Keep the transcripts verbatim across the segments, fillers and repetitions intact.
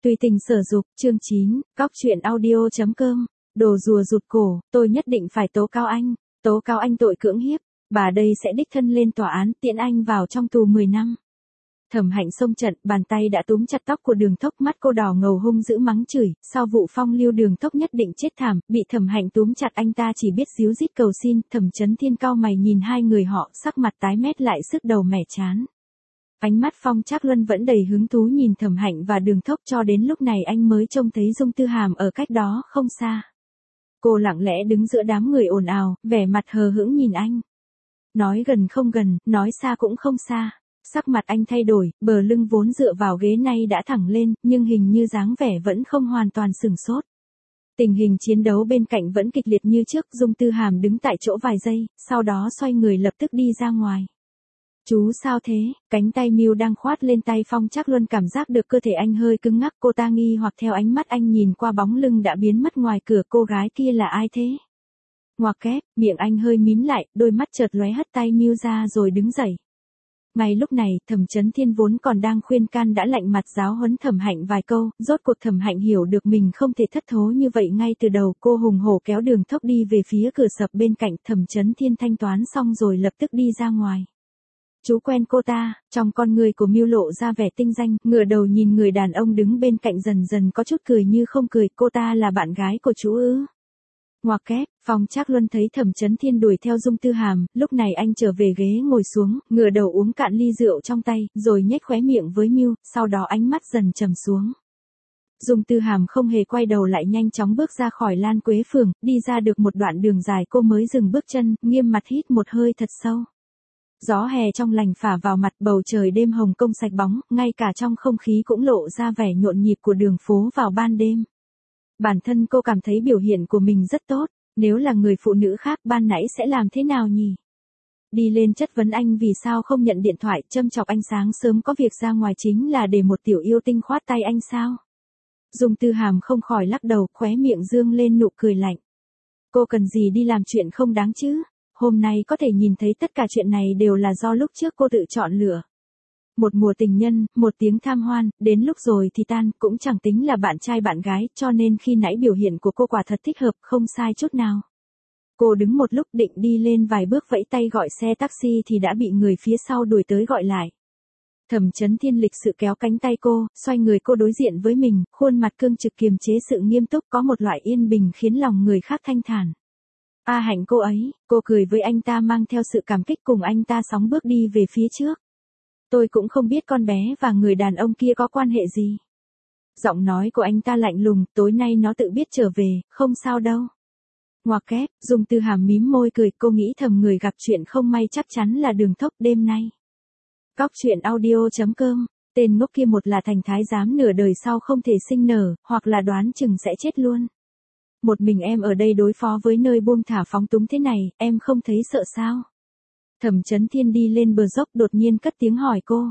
Tùy tình sở dục, chương chín, cóc truyện audio chấm com, đồ rùa rụt cổ, tôi nhất định phải tố cáo anh, tố cáo anh tội cưỡng hiếp, bà đây sẽ đích thân lên tòa án tiễn anh vào trong tù mười năm. Thẩm Hạnh xông trận, bàn tay đã túm chặt tóc của Đường Thốc, mắt cô đỏ ngầu hung dữ mắng chửi, sau vụ phong lưu Đường Thốc nhất định chết thảm, bị Thẩm Hạnh túm chặt anh ta chỉ biết díu dít cầu xin. Thẩm Chấn Thiên cau mày nhìn hai người họ, sắc mặt tái mét lại sức đầu mẻ chán. Ánh mắt Phong Trác Luân vẫn đầy hứng thú nhìn Thẩm Hạnh và Đường Thốc, cho đến lúc này anh mới trông thấy Dung Tư Hàm ở cách đó không xa. Cô lặng lẽ đứng giữa đám người ồn ào, vẻ mặt hờ hững nhìn anh. Nói gần không gần, nói xa cũng không xa. Sắc mặt anh thay đổi, bờ lưng vốn dựa vào ghế nay đã thẳng lên, nhưng hình như dáng vẻ vẫn không hoàn toàn sửng sốt. Tình hình chiến đấu bên cạnh vẫn kịch liệt như trước. Dung Tư Hàm đứng tại chỗ vài giây, sau đó xoay người lập tức đi ra ngoài. Chú sao thế? Cánh tay Miu đang khoát lên tay Phong Trác Luân cảm giác được cơ thể anh hơi cứng ngắc. Cô ta nghi hoặc theo ánh mắt anh nhìn qua bóng lưng đã biến mất ngoài cửa. Cô gái kia là ai thế? Ngoặc kép, miệng anh hơi mím lại, đôi mắt chợt lóe, hất tay Miu ra rồi đứng dậy. Ngay lúc này, Thẩm Chấn Thiên vốn còn đang khuyên can đã lạnh mặt giáo huấn Thẩm Hạnh vài câu. Rốt cuộc Thẩm Hạnh hiểu được mình không thể thất thố như vậy ngay từ đầu. Cô hùng hổ kéo Đường Thốc đi về phía cửa sập bên cạnh. Thẩm Chấn Thiên thanh toán xong rồi lập tức đi ra ngoài. Chú quen cô ta? Trong con người của Miu lộ ra vẻ tinh danh, ngửa đầu nhìn người đàn ông đứng bên cạnh, dần dần có chút cười như không cười. Cô ta là bạn gái của chú ư? Ngoặc kép, Phong Trác Luân thấy Thẩm Chấn Thiên đuổi theo Dung Tư Hàm, lúc này anh trở về ghế ngồi xuống, ngửa đầu uống cạn ly rượu trong tay, rồi nhếch khóe miệng với Miu, sau đó ánh mắt dần trầm xuống. Dung Tư Hàm không hề quay đầu lại, nhanh chóng bước ra khỏi Lan Quế Phường, đi ra được một đoạn đường dài cô mới dừng bước chân, nghiêm mặt hít một hơi thật sâu. Gió hè trong lành phả vào mặt, bầu trời đêm Hồng Kông sạch bóng, ngay cả trong không khí cũng lộ ra vẻ nhộn nhịp của đường phố vào ban đêm. Bản thân cô cảm thấy biểu hiện của mình rất tốt, nếu là người phụ nữ khác ban nãy sẽ làm thế nào nhỉ? Đi lên chất vấn anh vì sao không nhận điện thoại, châm chọc anh sáng sớm có việc ra ngoài chính là để một tiểu yêu tinh khoát tay anh sao? Dung Tư Hàm không khỏi lắc đầu, khóe miệng dương lên nụ cười lạnh. Cô cần gì đi làm chuyện không đáng chứ? Hôm nay có thể nhìn thấy tất cả chuyện này đều là do lúc trước cô tự chọn lựa. Một mùa tình nhân, một tiếng tham hoan, đến lúc rồi thì tan, cũng chẳng tính là bạn trai bạn gái, cho nên khi nãy biểu hiện của cô quả thật thích hợp, không sai chút nào. Cô đứng một lúc định đi lên vài bước vẫy tay gọi xe taxi thì đã bị người phía sau đuổi tới gọi lại. Thẩm Chấn Thiên lịch sự kéo cánh tay cô, xoay người cô đối diện với mình, khuôn mặt cương trực kiềm chế sự nghiêm túc, có một loại yên bình khiến lòng người khác thanh thản. A Hạnh cô ấy, cô cười với anh ta mang theo sự cảm kích, cùng anh ta sóng bước đi về phía trước. Tôi cũng không biết con bé và người đàn ông kia có quan hệ gì. Giọng nói của anh ta lạnh lùng, tối nay nó tự biết trở về, không sao đâu. Ngoặc kép, Dung Tư Hàm mím môi cười, cô nghĩ thầm người gặp chuyện không may chắc chắn là Đường Thốc đêm nay. Cóc truyện audio chấm com, tên ngốc kia một là thành thái giám nửa đời sau không thể sinh nở, hoặc là đoán chừng sẽ chết luôn. Một mình em ở đây đối phó với nơi buông thả phóng túng thế này, em không thấy sợ sao? Thẩm Chấn Thiên đi lên bờ dốc đột nhiên cất tiếng hỏi cô.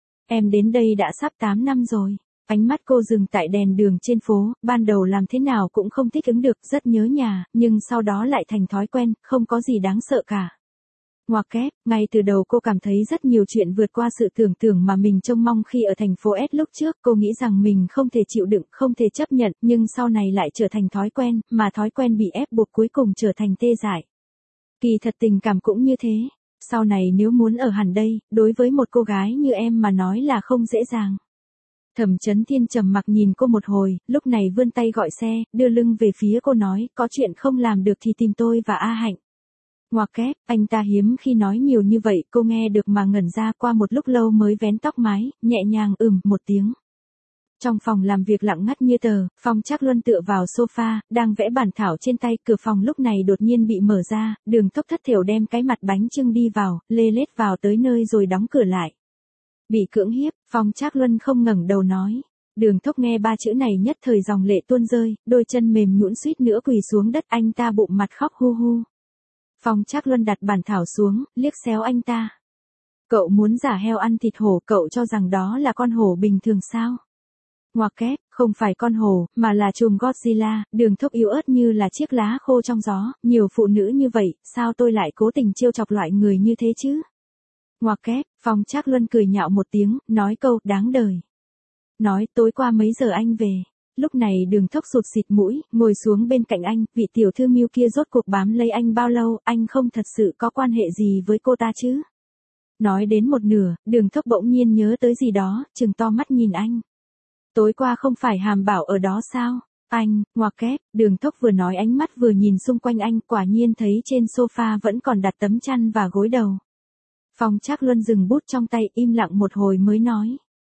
Em đến đây đã sắp tám năm rồi. Ánh mắt cô dừng tại đèn đường trên phố, ban đầu làm thế nào cũng không thích ứng được, rất nhớ nhà, nhưng sau đó lại thành thói quen, không có gì đáng sợ cả. Ngoặc kép, ngay từ đầu cô cảm thấy rất nhiều chuyện vượt qua sự tưởng tượng mà mình trông mong khi ở thành phố S lúc trước, cô nghĩ rằng mình không thể chịu đựng, không thể chấp nhận, nhưng sau này lại trở thành thói quen, mà thói quen bị ép buộc cuối cùng trở thành tê dại. Kỳ thật tình cảm cũng như thế. Sau này nếu muốn ở hẳn đây, đối với một cô gái như em mà nói là không dễ dàng. Thẩm Chấn Thiên trầm mặc nhìn cô một hồi, lúc này vươn tay gọi xe, đưa lưng về phía cô nói, có chuyện không làm được thì tìm tôi và A Hạnh. Ngoặc kép, anh ta hiếm khi nói nhiều như vậy, cô nghe được mà ngẩn ra, qua một lúc lâu mới vén tóc mái, nhẹ nhàng ừm một tiếng. Trong phòng làm việc lặng ngắt như tờ, Phong Trác Luân tựa vào sofa, đang vẽ bản thảo trên tay, cửa phòng lúc này đột nhiên bị mở ra, Đường Thốc thất thểu đem cái mặt bánh chưng đi vào, lê lết vào tới nơi rồi đóng cửa lại. Bị cưỡng hiếp, Phong Trác Luân không ngẩng đầu nói. Đường Thốc nghe ba chữ này nhất thời dòng lệ tuôn rơi, đôi chân mềm nhũn suýt nữa quỳ xuống đất, anh ta bụng mặt khóc hu hu. Phong Trác Luân đặt bản thảo xuống, liếc xéo anh ta. Cậu muốn giả heo ăn thịt hổ, cậu cho rằng đó là con hổ bình thường sao? Ngoặc kép, không phải con hổ, mà là trùm Godzilla. Đường Thốc yếu ớt như là chiếc lá khô trong gió, nhiều phụ nữ như vậy, sao tôi lại cố tình trêu chọc loại người như thế chứ? Ngoặc kép, Phong Trác Luân cười nhạo một tiếng, nói câu, đáng đời. Nói tối qua mấy giờ anh về. Lúc này Đường Thốc sụt xịt mũi, ngồi xuống bên cạnh anh, vị tiểu thư Miu kia rốt cuộc bám lấy anh bao lâu, anh không thật sự có quan hệ gì với cô ta chứ. Nói đến một nửa, Đường Thốc bỗng nhiên nhớ tới gì đó, trừng to mắt nhìn anh. Tối qua không phải Hàm Bảo ở đó sao? Anh, ngoặc kép, Đường Thốc vừa nói ánh mắt vừa nhìn xung quanh anh, quả nhiên thấy trên sofa vẫn còn đặt tấm chăn và gối đầu. Phong Trác Luân dừng bút trong tay, im lặng một hồi mới nói.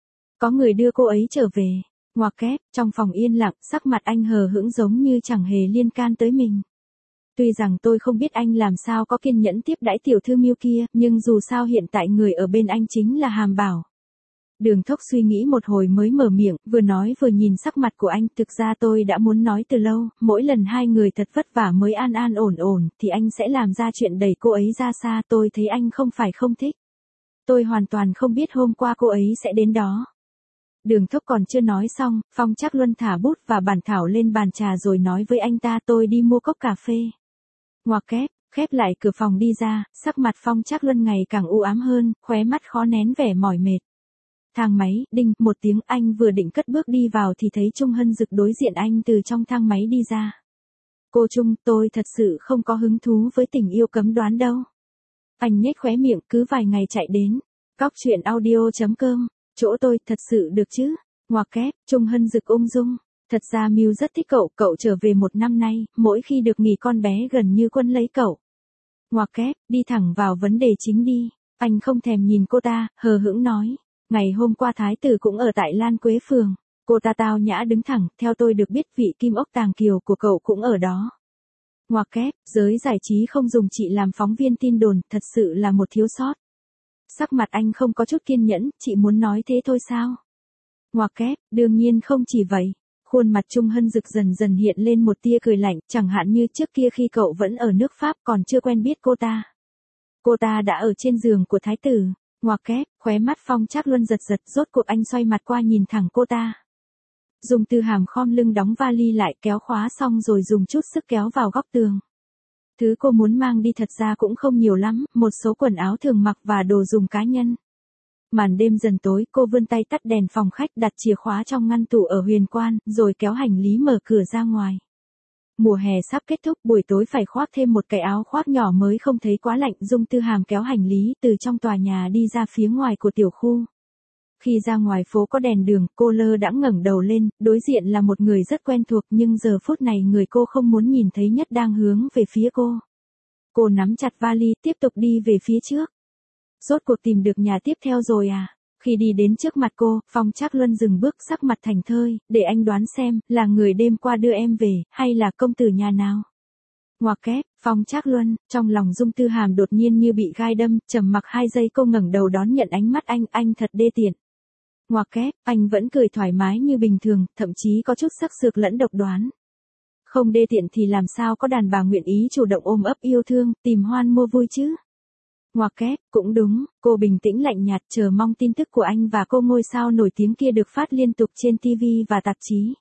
Có người đưa cô ấy trở về. Ngoặc kép, trong phòng yên lặng, sắc mặt anh hờ hững giống như chẳng hề liên can tới mình. Tuy rằng tôi không biết anh làm sao có kiên nhẫn tiếp đãi tiểu thư Miu kia, nhưng dù sao hiện tại người ở bên anh chính là Hàm Bảo. Đường Thốc suy nghĩ một hồi mới mở miệng, vừa nói vừa nhìn sắc mặt của anh, thực ra tôi đã muốn nói từ lâu, mỗi lần hai người thật vất vả mới an an ổn ổn, thì anh sẽ làm ra chuyện đẩy cô ấy ra xa, tôi thấy anh không phải không thích. Tôi hoàn toàn không biết hôm qua cô ấy sẽ đến đó. Đường Thốc còn chưa nói xong, Phong Trác Luân thả bút và bản thảo lên bàn trà rồi nói với anh ta tôi đi mua cốc cà phê. Ngoặc kép, khép lại cửa phòng đi ra, sắc mặt Phong Trác Luân ngày càng u ám hơn, khóe mắt khó nén vẻ mỏi mệt. Thang máy, đinh, một tiếng, anh vừa định cất bước đi vào thì thấy Trung Hân Dực đối diện anh từ trong thang máy đi ra. Cô Trung, tôi thật sự không có hứng thú với tình yêu cấm đoán đâu. Anh nhếch khóe miệng, cứ vài ngày chạy đến. Cóc truyện audio chấm com, chỗ tôi, thật sự được chứ? Ngoặc kép, Trung Hân Dực ung dung. Thật ra Miu rất thích cậu, cậu trở về một năm nay, mỗi khi được nghỉ con bé gần như quân lấy cậu. Ngoặc kép, đi thẳng vào vấn đề chính đi. Anh không thèm nhìn cô ta, hờ hững nói. Ngày hôm qua thái tử cũng ở tại Lan Quế Phường. Cô ta tao nhã đứng thẳng, theo tôi được biết vị kim ốc tàng kiều của cậu cũng ở đó. Ngoặc kép, giới giải trí không dùng chị làm phóng viên tin đồn, thật sự là một thiếu sót. Sắc mặt anh không có chút kiên nhẫn, chị muốn nói thế thôi sao? Ngoặc kép, đương nhiên không chỉ vậy. Khuôn mặt Trung Hân Dực dần dần hiện lên một tia cười lạnh, chẳng hạn như trước kia khi cậu vẫn ở nước Pháp còn chưa quen biết cô ta. Cô ta đã ở trên giường của thái tử. Ngoặc kép, khóe mắt Phong Trác Luân giật giật, rốt cuộc anh xoay mặt qua nhìn thẳng cô ta. Dùng Tư Hàm khom lưng đóng vali lại, kéo khóa xong rồi dùng chút sức kéo vào góc tường. Thứ cô muốn mang đi thật ra cũng không nhiều lắm, một số quần áo thường mặc và đồ dùng cá nhân. Màn đêm dần tối, cô vươn tay tắt đèn phòng khách, đặt chìa khóa trong ngăn tủ ở Huyền Quan, rồi kéo hành lý mở cửa ra ngoài. Mùa hè sắp kết thúc, buổi tối phải khoác thêm một cái áo khoác nhỏ mới không thấy quá lạnh. Dung Tư Hàm kéo hành lý từ trong tòa nhà đi ra phía ngoài của tiểu khu. Khi ra ngoài phố có đèn đường, cô lơ đãng ngẩng đầu lên, đối diện là một người rất quen thuộc nhưng giờ phút này người cô không muốn nhìn thấy nhất đang hướng về phía cô. Cô nắm chặt vali, tiếp tục đi về phía trước. Rốt cuộc tìm được nhà tiếp theo rồi à? Khi đi đến trước mặt cô, Phong Trác Luân dừng bước, sắc mặt thành thơi, để anh đoán xem, là người đêm qua đưa em về, hay là công tử nhà nào? Ngoặc kép, Phong Trác Luân, trong lòng Dung Tư Hàm đột nhiên như bị gai đâm, trầm mặc hai giây cô ngẩng đầu đón nhận ánh mắt anh, anh thật đê tiện. Ngoặc kép, anh vẫn cười thoải mái như bình thường, thậm chí có chút sắc sược lẫn độc đoán. Không đê tiện thì làm sao có đàn bà nguyện ý chủ động ôm ấp yêu thương, tìm hoan mua vui chứ? Ngoặc kép, cũng đúng, cô bình tĩnh lạnh nhạt chờ mong tin tức của anh và cô ngôi sao nổi tiếng kia được phát liên tục trên ti vi và tạp chí.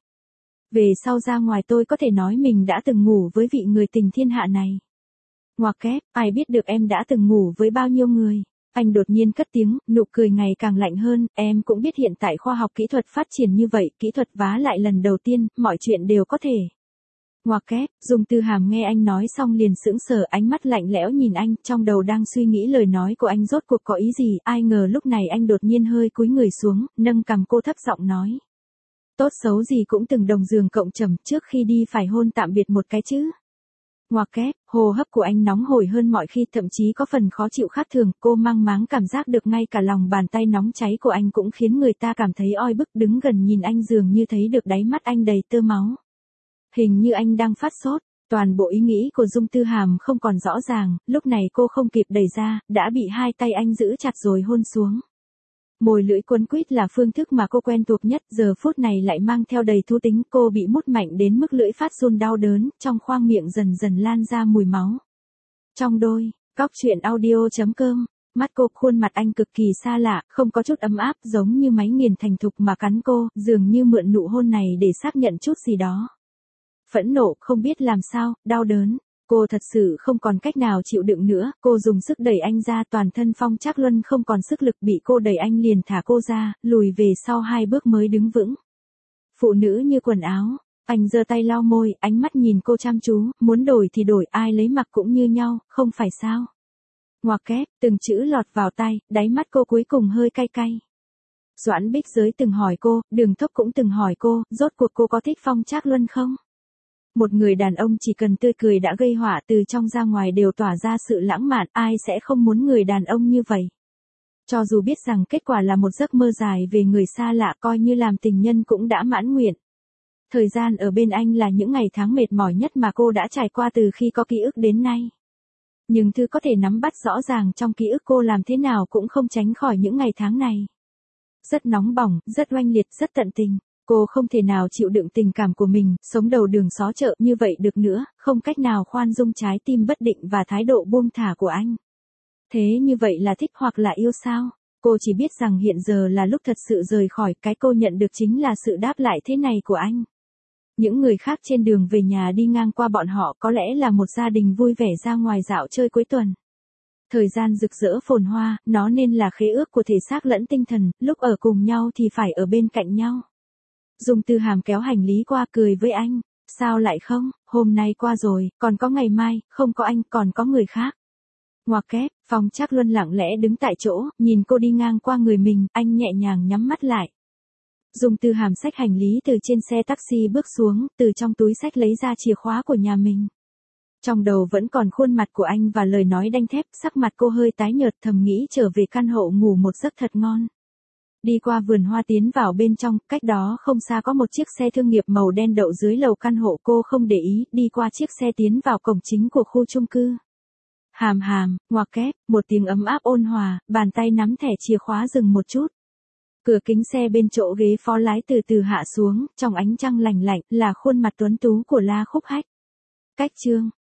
Về sau ra ngoài tôi có thể nói mình đã từng ngủ với vị người tình thiên hạ này. Ngoặc kép, ai biết được em đã từng ngủ với bao nhiêu người. Anh đột nhiên cất tiếng, nụ cười ngày càng lạnh hơn, em cũng biết hiện tại khoa học kỹ thuật phát triển như vậy, kỹ thuật vá lại lần đầu tiên, mọi chuyện đều có thể. Ngoặc kép, Dung Tư Hàm nghe anh nói xong liền sững sờ, ánh mắt lạnh lẽo nhìn anh, trong đầu đang suy nghĩ lời nói của anh rốt cuộc có ý gì, ai ngờ lúc này anh đột nhiên hơi cúi người xuống, nâng cằm cô thấp giọng nói. Tốt xấu gì cũng từng đồng giường cộng trầm, trước khi đi phải hôn tạm biệt một cái chứ. Ngoặc kép, hô hấp của anh nóng hổi hơn mọi khi, thậm chí có phần khó chịu khác thường, cô mang máng cảm giác được ngay cả lòng bàn tay nóng cháy của anh cũng khiến người ta cảm thấy oi bức, đứng gần nhìn anh dường như thấy được đáy mắt anh đầy tơ máu. Hình như anh đang phát sốt, toàn bộ ý nghĩ của Dung Tư Hàm không còn rõ ràng, lúc này cô không kịp đẩy ra, đã bị hai tay anh giữ chặt rồi hôn xuống. Môi lưỡi quấn quýt là phương thức mà cô quen thuộc nhất, giờ phút này lại mang theo đầy thú tính, cô bị mút mạnh đến mức lưỡi phát run đau đớn, trong khoang miệng dần dần lan ra mùi máu. Trong đôi, cóc truyện audio chấm com, mắt cô, khuôn mặt anh cực kỳ xa lạ, không có chút ấm áp, giống như máy nghiền thành thục mà cắn cô, dường như mượn nụ hôn này để xác nhận chút gì đó. Phẫn nộ, không biết làm sao, đau đớn. Cô thật sự không còn cách nào chịu đựng nữa, cô dùng sức đẩy anh ra, toàn thân Phong Trác Luân không còn sức lực, bị cô đẩy anh liền thả cô ra, lùi về sau hai bước mới đứng vững. Phụ nữ như quần áo, anh giơ tay lau môi, ánh mắt nhìn cô chăm chú, muốn đổi thì đổi, ai lấy mặc cũng như nhau, không phải sao? Ngoặc kép, từng chữ lọt vào tai, đáy mắt cô cuối cùng hơi cay cay. Doãn Bích Giới từng hỏi cô, Đường Thốc cũng từng hỏi cô, rốt cuộc cô có thích Phong Trác Luân không? Một người đàn ông chỉ cần tươi cười đã gây họa, từ trong ra ngoài đều tỏa ra sự lãng mạn, ai sẽ không muốn người đàn ông như vậy? Cho dù biết rằng kết quả là một giấc mơ dài về người xa lạ, coi như làm tình nhân cũng đã mãn nguyện. Thời gian ở bên anh là những ngày tháng mệt mỏi nhất mà cô đã trải qua từ khi có ký ức đến nay. Nhưng thứ có thể nắm bắt rõ ràng trong ký ức cô làm thế nào cũng không tránh khỏi những ngày tháng này. Rất nóng bỏng, rất oanh liệt, rất tận tình. Cô không thể nào chịu đựng tình cảm của mình, sống đầu đường xó chợ như vậy được nữa, không cách nào khoan dung trái tim bất định và thái độ buông thả của anh. Thế như vậy là thích hoặc là yêu sao? Cô chỉ biết rằng hiện giờ là lúc thật sự rời khỏi, cái cô nhận được chính là sự đáp lại thế này của anh. Những người khác trên đường về nhà đi ngang qua bọn họ có lẽ là một gia đình vui vẻ ra ngoài dạo chơi cuối tuần. Thời gian rực rỡ phồn hoa, nó nên là khế ước của thể xác lẫn tinh thần, lúc ở cùng nhau thì phải ở bên cạnh nhau. Dung Tư Hàm kéo hành lý qua, cười với anh, sao lại không, hôm nay qua rồi, còn có ngày mai, không có anh, còn có người khác. Ngoặc kép, Phong Trác Luân lặng lẽ đứng tại chỗ, nhìn cô đi ngang qua người mình, anh nhẹ nhàng nhắm mắt lại. Dung Tư Hàm xách hành lý từ trên xe taxi bước xuống, từ trong túi xách lấy ra chìa khóa của nhà mình. Trong đầu vẫn còn khuôn mặt của anh và lời nói đanh thép, sắc mặt cô hơi tái nhợt, thầm nghĩ trở về căn hộ ngủ một giấc thật ngon. Đi qua vườn hoa tiến vào bên trong, cách đó không xa có một chiếc xe thương nghiệp màu đen đậu dưới lầu căn hộ, cô không để ý, đi qua chiếc xe tiến vào cổng chính của khu chung cư. Hàm hàm, ngoặc kép, một tiếng ấm áp ôn hòa, bàn tay nắm thẻ chìa khóa dừng một chút. Cửa kính xe bên chỗ ghế phó lái từ từ hạ xuống, trong ánh trăng lành lạnh, là khuôn mặt tuấn tú của La Khúc Hách. Cách chương